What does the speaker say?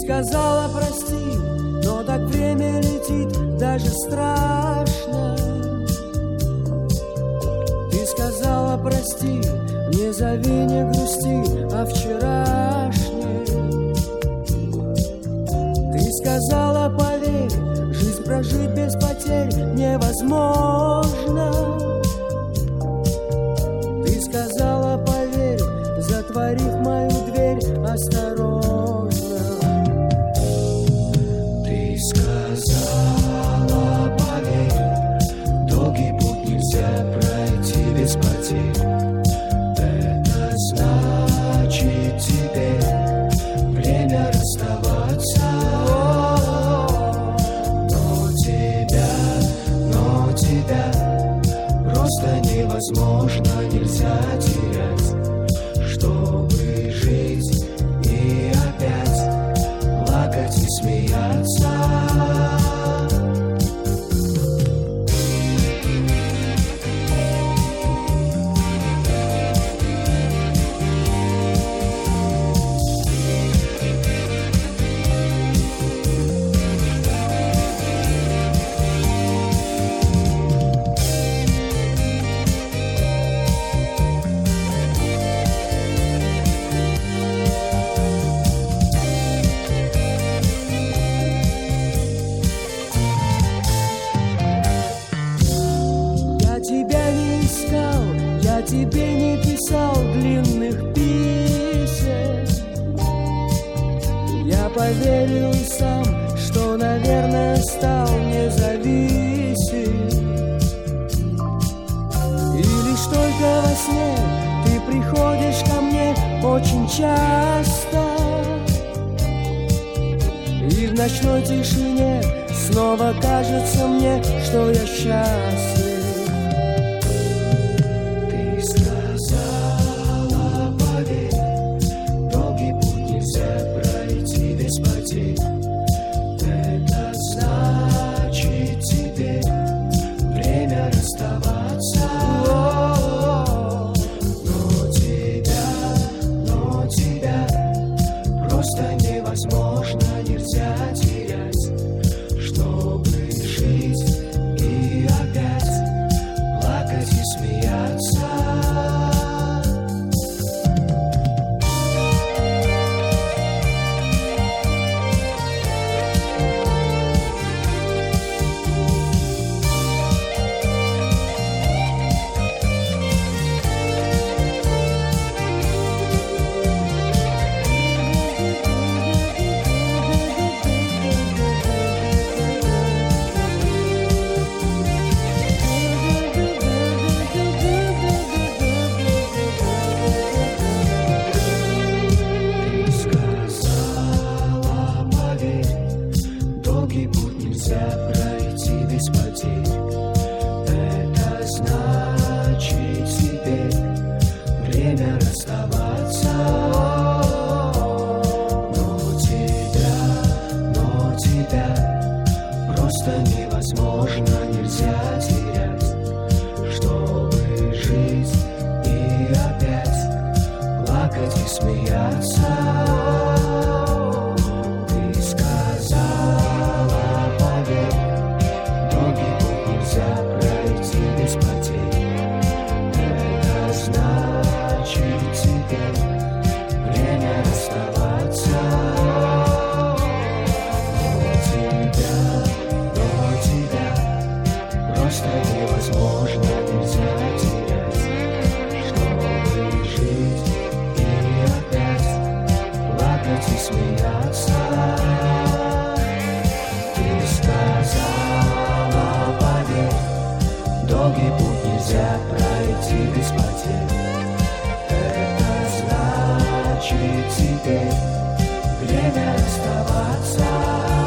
сказала прости, но так время летит, даже страшно. Ты сказала прости, не зови, не грусти о вчерашнем. Ты сказала поверь, жизнь прожить без потерь невозможно. Ты сказала поверь, затворив мою дверь осторожно. Ты сказала поверь, долгий путь нельзя пройти без потерь. Это значит теперь время расставаться. Но тебя просто невозможно, нельзя терять, чтобы жить и опять плакать и смеяться. Тебе не писал длинных писем. Я поверил сам, что, наверное, стал независим. И лишь только во сне ты приходишь ко мне очень часто. И в ночной тишине снова кажется мне, что я счастлив. Это значит теперь время расставаться. Но тебя просто невозможно, нельзя терять, чтобы жить и опять плакать и смеяться. Невозможно, нельзя терять, чтобы жить и опять плакать и смеяться. Ты сказала поверь, долгий путь нельзя пройти без потерь. Это значит теперь время расставаться. Просто невозможно, нельзя терять, чтобы жить и опять плакать и смеяться. Ты сказала поверь, долгий путь нельзя пройти без потерь. Это значит теперь время расставаться.